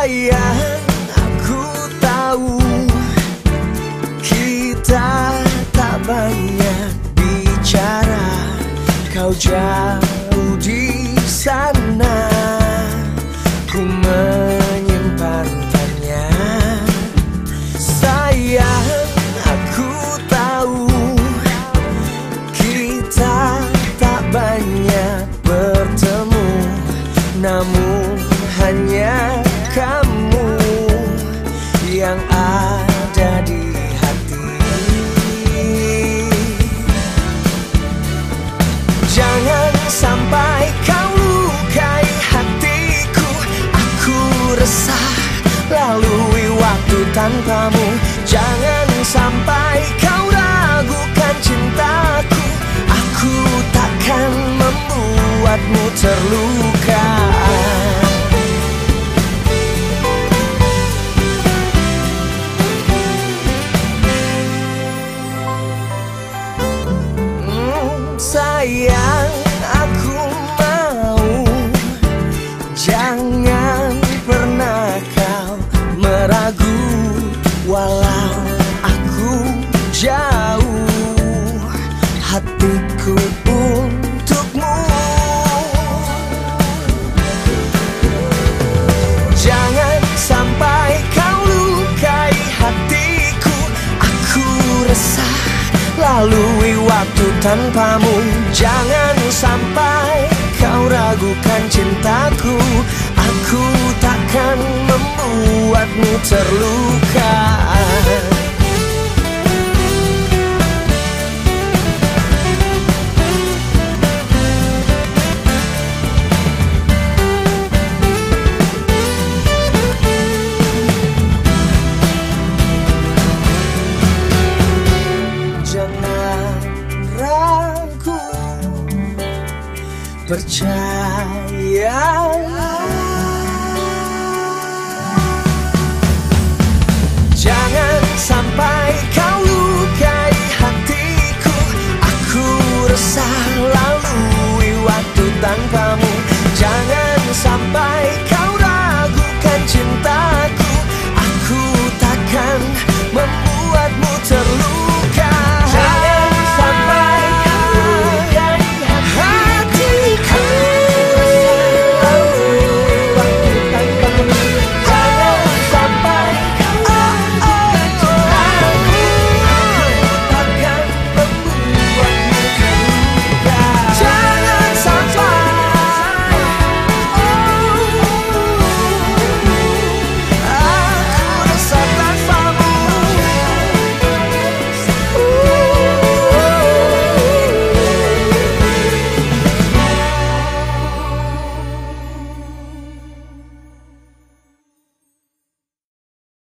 Sayang, aku tahu kita tak banyak bicara. Kau jauh di sana, ku menyimpannya. Sayang, aku tahu kita tak banyak bertemu, namun hanya kamu yang ada di hati. Jangan sampai kau lukai hatiku. Aku resah lalui waktu tanpamu. Jangan sampai kau ragukan cintaku. Aku takkan membuatmu terluka. Sayang, aku mau jangan pernah kau meragu. Walau aku jauh, hatiku untukmu. Jangan sampai kau lukai hatiku. Aku resah lalui waktu tanpamu. Jangan sampai kau ragukan cintaku. Aku takkan membuatmu terluka. Percayalah, jangan sampai kau lukai hatiku. Aku resah